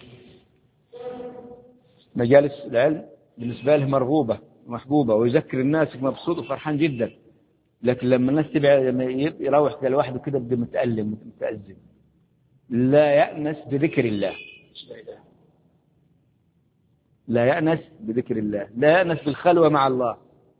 مجالس العلم بالنسبة له مرغوبة ومحبوبة، ويذكر الناس مبسوط وفرحان جدا. لكن لما الناس لما يروح كده لوحده كده بده متألم متأزم، لا يأنس بذكر الله، لا يأنس بذكر الله، لا يأنس بالخلوة مع الله.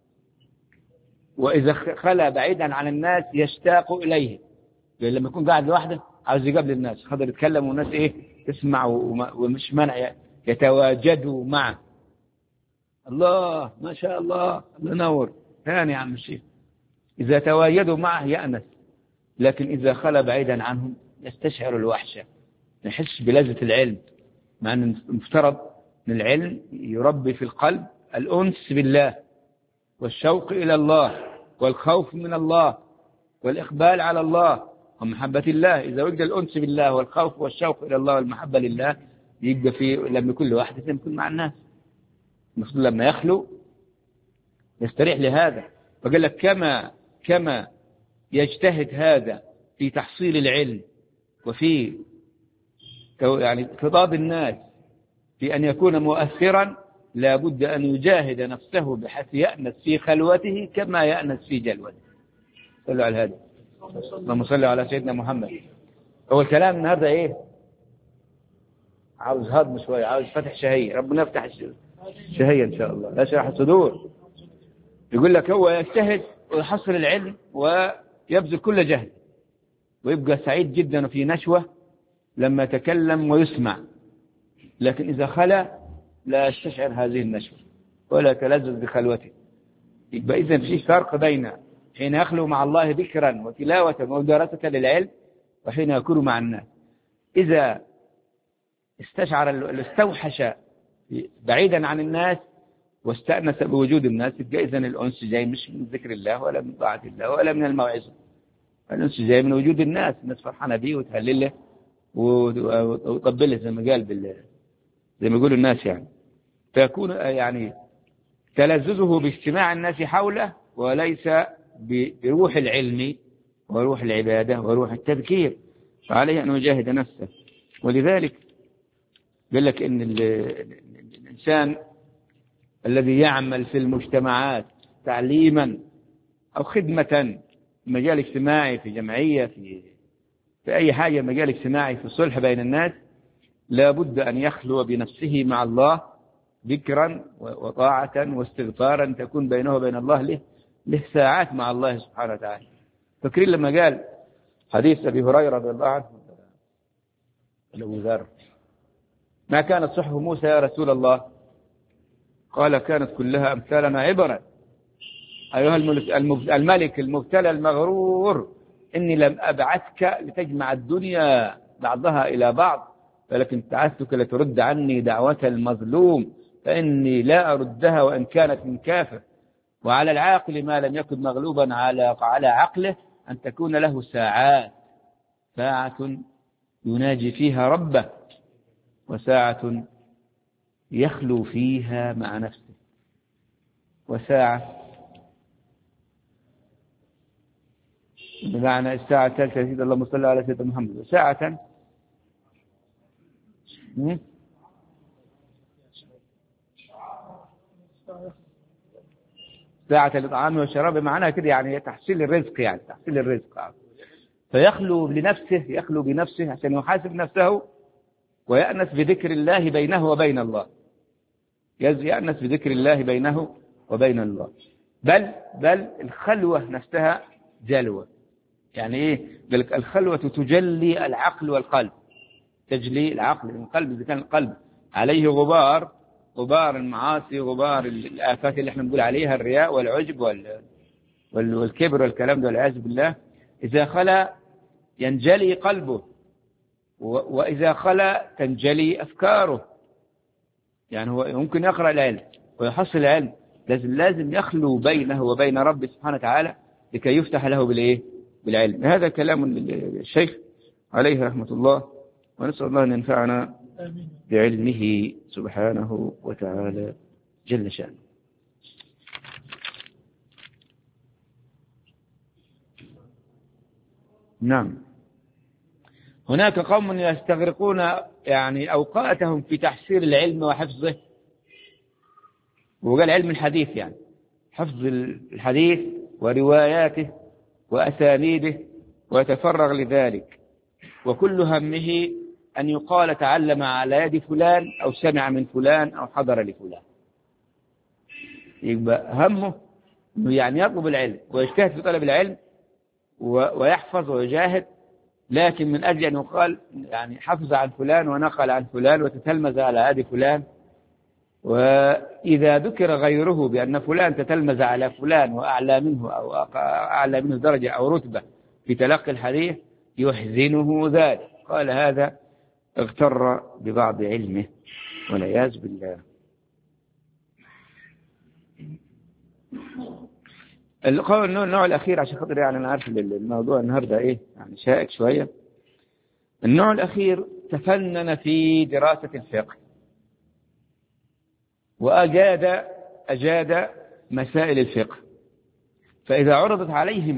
وإذا خلى بعيدا عن الناس يشتاق إليه، لما يكون قاعد لوحده عاوز يقابل الناس، خاطر يتكلم والناس إيه تسمع ومش منع يتواجدوا معه. الله ما شاء الله، الله ينور ثاني يا عم الشيخ. إذا تواجدوا معه يأنس، لكن إذا خلى بعيدا عنهم يستشعر الوحشة، يحس بلذة العلم، مع أن المفترض أن العلم يربي في القلب الأنس بالله والشوق إلى الله والخوف من الله والإقبال على الله ومحبة الله. إذا وجد الأنس بالله والخوف والشوق إلى الله والمحبة لله، يبقى في لما كل واحد يكون مع الناس، لما يخلو يستريح لهذا. فقال لك كما يجتهد هذا في تحصيل العلم وفي يعني اقتضاض الناس في أن يكون مؤثرا، لا بد أن يجاهد نفسه بحيث يأنس في خلوته كما يأنس في جلوته. صلوا على الهادي، اللهم صل على سيدنا محمد. هو الكلام النهارده ايه؟ عاوز هضم شويه، عاوز فتح شهيه، ربنا يفتح الشهيه ان شاء الله، لا شرح الصدور. يقول لك هو يجتهد ويحصل العلم ويبذل كل جهد، ويبقى سعيد جدا وفي نشوه لما يتكلم ويسمع، لكن إذا خلا لا يستشعر هذه النشوة ولا يتلذذ بخلوته. يبقى إذن في فرق بين حين يخلو مع الله ذكرا وتلاوة ودراسة للعلم وحين يكون مع الناس. إذا استوحش بعيدا عن الناس واستأنس بوجود الناس، يبقى إذن الأنس جاي مش من ذكر الله ولا من طاعة الله ولا من الموعظة، الأنس جاي من وجود الناس فرحانة به وتهلله وطبله زي ما قال زي ما يقولوا الناس يعني. فيكون يعني تلذذه باجتماع الناس حوله وليس بروح العلم وروح العبادة وروح التذكير، فعليه أن يجاهد نفسه. ولذلك قال لك إن الإنسان الذي يعمل في المجتمعات تعليما أو خدمة في مجال اجتماعي، في جمعية، في أي حاجة مجال اجتماعي، في الصلح بين الناس، لا بد أن يخلو بنفسه مع الله ذكرا وطاعة واستغفارا تكون بينه وبين الله له ساعات مع الله سبحانه وتعالى. فاكرين لما قال حديث أبي هريرة رضي الله عنه أبو ذر: ما كانت صحف موسى يا رسول الله؟ قال: كانت كلها أمثالنا عبرا. أيها الملك المبتلى المغرور، إني لم أبعثك لتجمع الدنيا بعضها إلى بعض، ولكن بعثتك لترد عني دعوة المظلوم، فإني لا أردها وإن كانت من كافر. وعلى العاقل ما لم يكن مغلوبا على عقله أن تكون له ساعة يناجي فيها ربه، وساعة يخلو فيها مع نفسه، وساعة بمعنى الساعة الثالثة يا سيدي اللهم صل على سيدنا محمد، وساعة ساعة الإطعام والشراب، معناها كده يعني تحصيل الرزق، يعني تحصيل الرزق. فيخلو لنفسه، يخلو بنفسه عشان يحاسب نفسه ويأنس بذكر الله بينه وبين الله، يأنس بذكر الله بينه وبين الله. بل الخلوة نفسها جلوة. يعني إيه؟ الخلوة تجلي العقل والقلب، تجلي العقل والقلب. إذا كان القلب عليه غبار المعاصي، غبار الآفات اللي احنا بنقول عليها، الرياء والعجب والكبر والكلام ده والعياذ بالله، إذا خلا ينجلي قلبه، وإذا خلا تنجلي أفكاره. يعني هو ممكن يقرأ العلم ويحصل العلم، لازم يخلو بينه وبين رب سبحانه وتعالى لكي يفتح له بالعلم. هذا كلام الشيخ عليه رحمة الله، ونسأل الله أن ينفعنا بعلمه سبحانه وتعالى جل شأنه. نعم. هناك قوم يستغرقون يعني أوقاتهم في تحصيل العلم وحفظه، وقال علم الحديث يعني حفظ الحديث ورواياته وأسانيده، ويتفرغ لذلك، وكل همه أن يقال تعلم على يد فلان أو سمع من فلان أو حضر لفلان. يبقى همه يعني يطلب العلم ويجتهد في طلب العلم ويحفظ ويجاهد، لكن من أجل أن يقال يعني حفظ عن فلان ونقل عن فلان وتتلمذ على يد فلان. وإذا ذكر غيره بأن فلان تتلمذ على فلان وأعلى منه أو أعلى منه درجة أو رتبة في تلقي الحديث يحزنه ذلك. قال هذا اغتر ببعض علمه والعياذ بالله. النوع الأخير، عشان خاطر يعني أنا عارف الموضوع النهاردة إيه يعني شائك شوية. النوع الأخير تفنن في دراسة الفقه وأجاد مسائل الفقه، فإذا عرضت عليه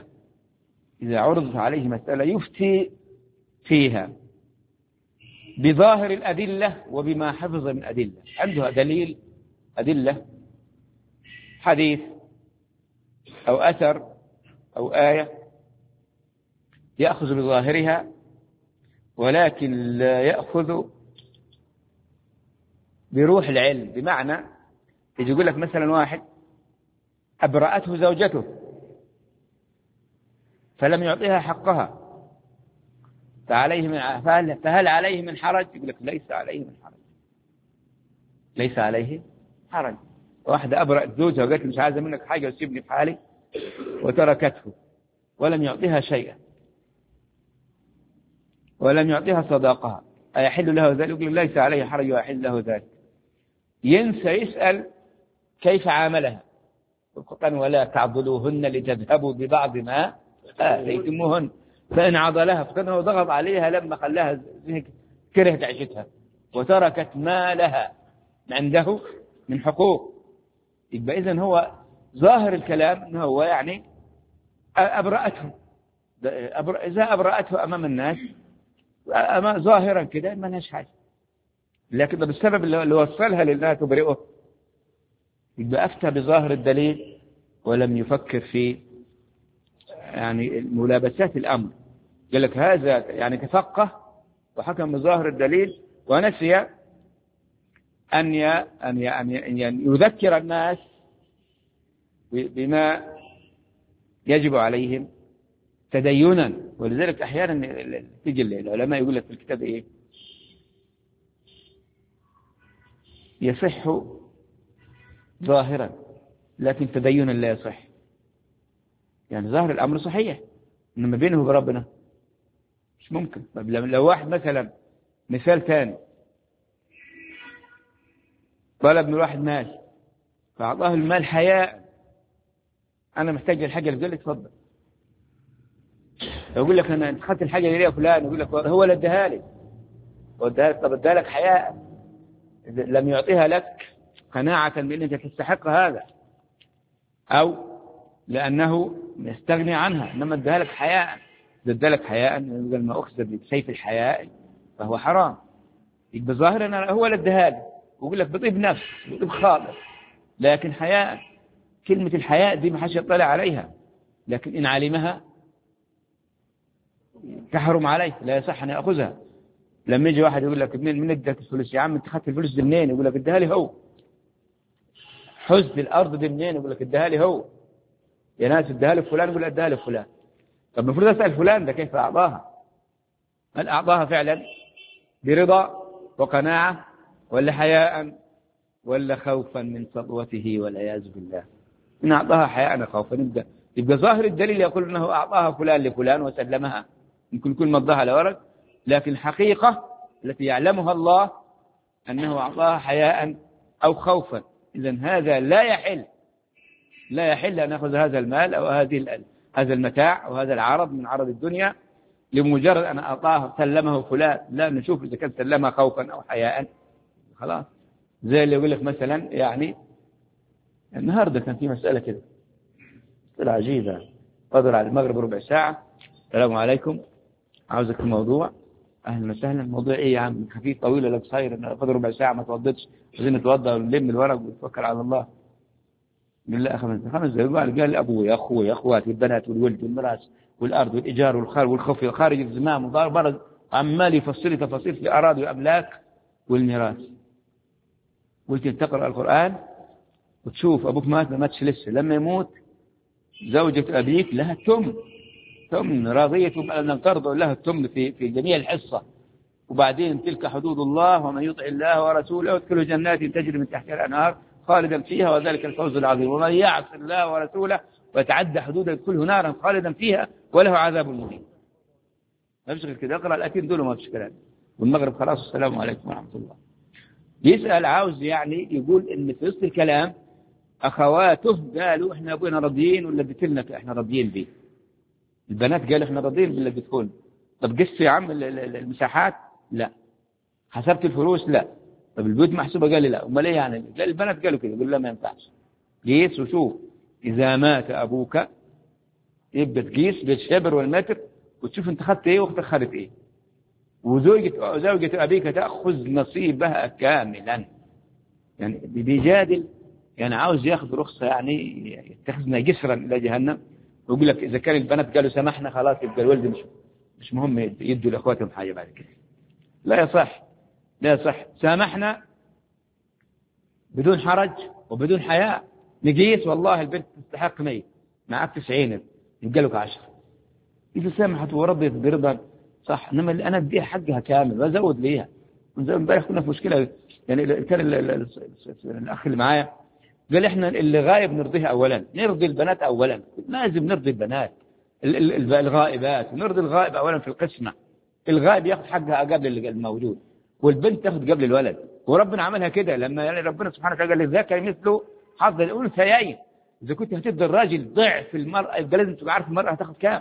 مسألة يفتي فيها بظاهر الأدلة وبما حفظ من أدلة. عنده أدلة حديث أو أثر أو آية يأخذ بظاهرها، ولكن لا يأخذ بروح العلم. بمعنى يجي يقول لك مثلا واحد أبرأته زوجته فلم يعطيها حقها فهل عليه من حرج؟ يقول لك ليس عليه حرج. واحدة أبرأت زوجها وقالت مش عايزة منك حاجة وسيبني في حالي وتركته ولم يعطيها شيئا ولم يعطيها صداقها، أيحل له ذلك؟ يقول ليس عليه حرج ويحل له ذلك. ينسى يسأل كيف عاملها، ولا تعضلوهن لتذهبوا ببعض ما آتيتموهن، فإن عضلها فكانه ضغط عليها لما خلاها كرهت عيشتها وتركت ما لها عنده من حقوق. يبقى إذن هو ظاهر الكلام أنه هو يعني أبرأته، إذا أبرأته أمام الناس ظاهرا كده ما لهاش حاجة، لكن بالسبب اللي وصلها لله تبرئه يبقى أفتى بظاهر الدليل ولم يفكر في يعني ملابسات الأمر. قال لك هذا يعني تفقه وحكم بظاهر الدليل ونسي أن يذكر الناس بما يجب عليهم تدينا. ولذلك أحيانا تيجي العلماء يقول لك في الكتاب إيه يصح ظاهرا لكن تدينا لا يصح. يعني ظاهر الأمر صحيح إنما بينه وبربنا مش ممكن. لو واحد مثلا مثال ثاني طلب من واحد مال فأعطاه المال حياء، أنا محتاج الحاجة اللي قال لي اتفضل، يقول لك أنا أخذت الحاجة اللي ليها فلان، يقول لك هو اللي اداها لي طب اداها لك حياء، لم يعطيها لك قناعة بأنك تستحق هذا أو لأنه يستغني عنها، إنما اداها لك حياء. اداها لك حياء يقول ما أخذ بسيف الحياء فهو حرام. يبقى ظاهرا هو اللي اداها لي، ويقول لك بطيب نفس بطيب خاطر، لكن حياء كلمة الحياء دي ما حدش يطلع عليها، لكن إن علمها تحرم عليه لا يصح أن يأخذها. لما يجي واحد يقول لك من اداك الفلوس؟ يا عم انت خدت الفلوس دي منين؟ يقول لك اداها لي هو. حزت الأرض دي منين؟ يقول لك اداها لي هو. يا ناس اداها لي فلان، يقول اداها لي فلان. طب المفروض أسأل فلان ده كيف أعطاها؟ هل أعطاها فعلا برضا وقناعة ولا حياء ولا خوفا من سطوته والعياذ بالله؟ إن أعطاها حياء خوفا يبقى ظاهر الدليل يقول أنه أعطاها فلان لفلان وسلمها، يمكن كل مضاها على ورق، لكن الحقيقة التي يعلمها الله أنه أعطاها حياء أو خوفا. إذن هذا لا يحل أن نأخذ هذا المال أو هذا المتاع أو هذا العرض من عرض الدنيا لمجرد أن أعطاه سلمه فلان. لا، نشوف إذا كان سلمها خوفا أو حياء خلاص. زي اللي يقول لك مثلا يعني النهاردة كان في مسألة كده مسألة عجيبة، قدر على المغرب ربع ساعة السلام عليكم عاوزك في الموضوع أهلا وسهلا. الموضوع إيه يا عم؟ خفيف طويل ولا قصير؟ أنا فاضل ربع ساعة ما توضتش، عايزين نتوضأ ونلم الورق ونتوكل على الله. يقول لا 5 دقايق. قال أبوي أخوي أخواتي البنات والولد والمراس والأرض والإيجار والخوف خارج الزمام وبرز، عمال يفصل تفاصيل في الأراضي والأملاك والميراث. قلت تقرأ القرآن وتشوف أبوك مات ما ماتش لسه، لما يموت زوجة أبيك لها تمن راضية أن ترضى لها التمن في جميع الحصة. وبعدين تلك حدود الله ومن يطع الله ورسوله يدخله جنات تجري من تحتها الأنهار خالدا فيها وذلك الفوز العظيم، ومن يعص الله ورسوله ويتعدى حدوده يدخله نارا خالدا فيها وله عذاب مهين. ما فيش غير كده، اقرأ الأتين دول وما فيش كلام. والمغرب خلاص السلام عليكم ورحمة الله. يسأل عاوز يعني يقول إن في وسط الكلام أخواته قالوا إحنا أبونا راضيين ولا بتلنا إحنا راضيين بيه. البنات قالوا إحنا راضيين باللي بتكون. طب قص يا عم المساحات؟ لا. حسبت الفلوس؟ لا. طب البيوت محسوبة؟ قال لي لا. أمال إيه يعني؟ لا البنات قالوا كده. يقول لا ما ينفعش. قيس وشوف، إذا مات أبوك يبقى تقيس بالشبر والمتر وتشوف أنت خدت إيه وأختك خدت إيه. وزوجة أبيك تأخذ نصيبها كاملا. يعني بيجادل، يعني عاوز ياخذ رخصة، يعني يتخذنا جسرا إلى جهنم. ويقول لك إذا كان البنات قالوا سمحنا خلاص يبقى الولد مش مهم يدوا لأخواتهم حاجة بعد كده. لا يصح، لا يصح. سامحنا بدون حرج وبدون حياء. نقيس والله البنت تستحق 100 معك 90 يبقى لك 10. إذا سامحت ورضيت برضا صح، إنما أنا أديها حقها كامل وأزود ليها. وزي امبارح كنا في مشكلة، يعني كان الأخ اللي معايا قال إحنا اللي غايب نرضيه أولا، نرضي البنات أولا، لازم نرضي البنات الغائبات، ونرضي الغائب أولا في القسمة. الغائب ياخذ حقها قبل الموجود، والبنت تاخذ قبل الولد. وربنا عملها كده لما يعني ربنا سبحانه وتعالى قال للذكر مثله حظ الأنثيين. إذا كنت هتدي الراجل ضعف المرأة يبقى لازم تبقى عارف المرأة هتاخذ كام.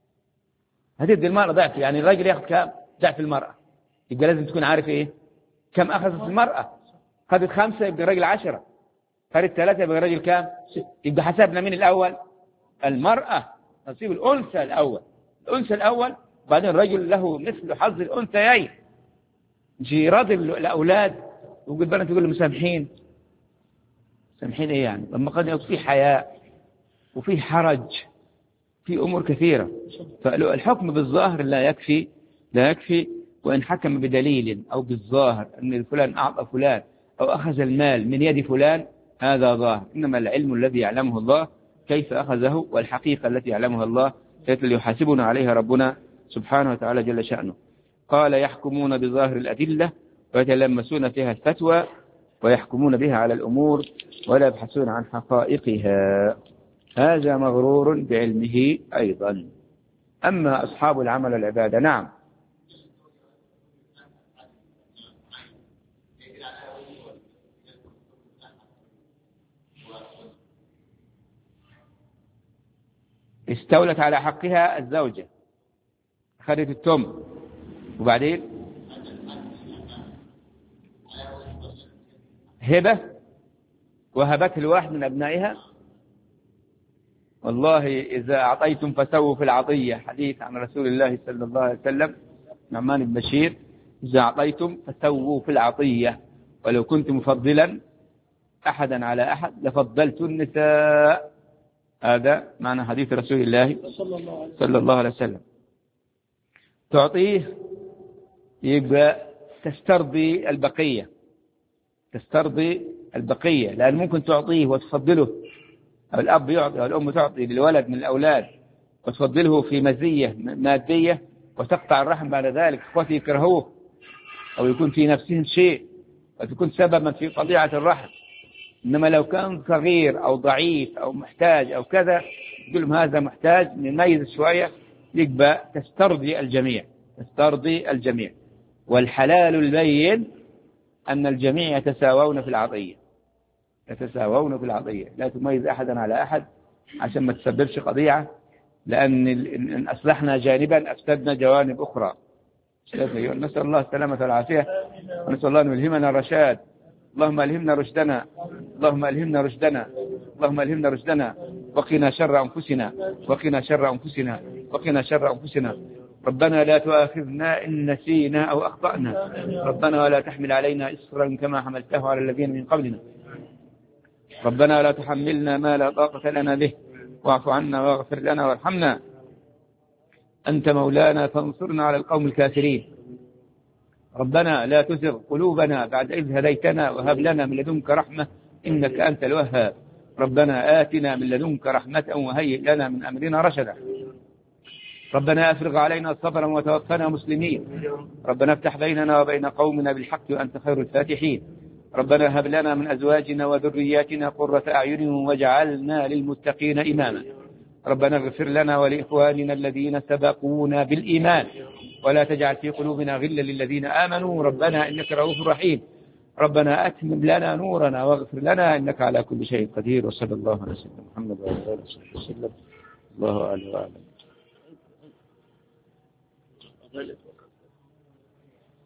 هتدي المرأة ضعف، يعني الراجل ياخذ كام ضعف المرأة، يبقى لازم تكون عارف إيه كم أخذت المرأة. خدت 5 يبقى الراجل 10، خدت 3 يبقى الراجل كام 6. يبقى حسبنا مين الأول؟ المرأة، نصيب الأنثى الأول، الأنثى الأول، وبعدين الرجل له مثل حظ الأنثيين. يجي راضي الأولاد ويقول بنات تقول له مسامحين. مسامحين إيه يعني؟ لما قد يكون في حياء وفي حرج في أمور كثيرة. فالحكم بالظاهر لا يكفي. وإن حكم بدليل أو بالظاهر أن فلان أعطى فلان أو أخذ المال من يد فلان هذا ظاهر. إنما العلم الذي يعلمه الله كيف أخذه، والحقيقة التي يعلمها الله كيف يحاسبنا عليها ربنا سبحانه وتعالى جل شأنه. قال يحكمون بظاهر الأدلة ويتلمسون فيها الفتوى ويحكمون بها على الأمور ولا يبحثون عن حقائقها. هذا مغرور بعلمه أيضا. أما أصحاب العمل والعبادة نعم. استولت على حقها الزوجة، أخذت التم، وبعدين هبة وهبته لواحد من أبنائها. والله إذا أعطيتم فسووا في العطية، حديث عن رسول الله صلى الله عليه وسلم نعمان بن بشير، إذا أعطيتم فسووا في العطية، ولو كنت مفضلا أحدا على أحد لفضلت النساء. هذا معنى حديث رسول الله صلى الله عليه وسلم. تعطيه يبقى تسترضي البقية، لأن ممكن تعطيه وتفضله، أو الأب يعطي أو الأم تعطي للولد من الأولاد وتفضله في مزية مادية وتقطع الرحم بعد ذلك، إخوته يكرهوه أو يكون في نفسهم شيء وتكون سببا في قطيعة الرحم. إنما لو كان صغير أو ضعيف أو محتاج أو كذا يقول لهم هذا محتاج نميز شوية، يبقى تسترضي الجميع. والحلال البين أن الجميع يتساوون في العطية، لا تميز أحدا على أحد عشان ما تسببش قضيعة، لأن إن أصلحنا جانبا أفسدنا جوانب أخرى. نسأل الله السلامة والعافية، ونسأل الله أن يلهمنا الرشاد. اللهم ألهمنا رشدنا وقنا شر أنفسنا ربنا لا تؤاخذنا إن نسينا أو أخطأنا، ربنا ولا تحمل علينا إصرا كما حملته على الذين من قبلنا، ربنا لا تحملنا ما لا طاقة لنا به، واعف عنا واغفر لنا وارحمنا، أنت مولانا فانصرنا على القوم الكافرين. ربنا لا تزغ قلوبنا بعد إذ هديتنا وهب لنا من لدنك رحمة إنك أنت الوهاب. ربنا آتنا من لدنك رحمة وهيئ لنا من أمرنا رشدا. ربنا أفرغ علينا صبرا وتوفنا مسلمين. ربنا افتح بيننا وبين قومنا بالحق وأنت خير الفاتحين. ربنا هب لنا من أزواجنا وذرياتنا قرة أعين واجعلنا للمتقين إماما. ربنا اغفر لنا ولإخواننا الذين سبقونا بالإيمان ولا تجعل في قلوبنا غلا للذين آمنوا ربنا إنك رؤوف رحيم. ربنا أتمم لنا نورنا واغفر لنا إنك على كل شيء قدير. وصلى الله على سيدنا محمد وعلى آله وصحبه وسلم. الله أعلم وأعلم.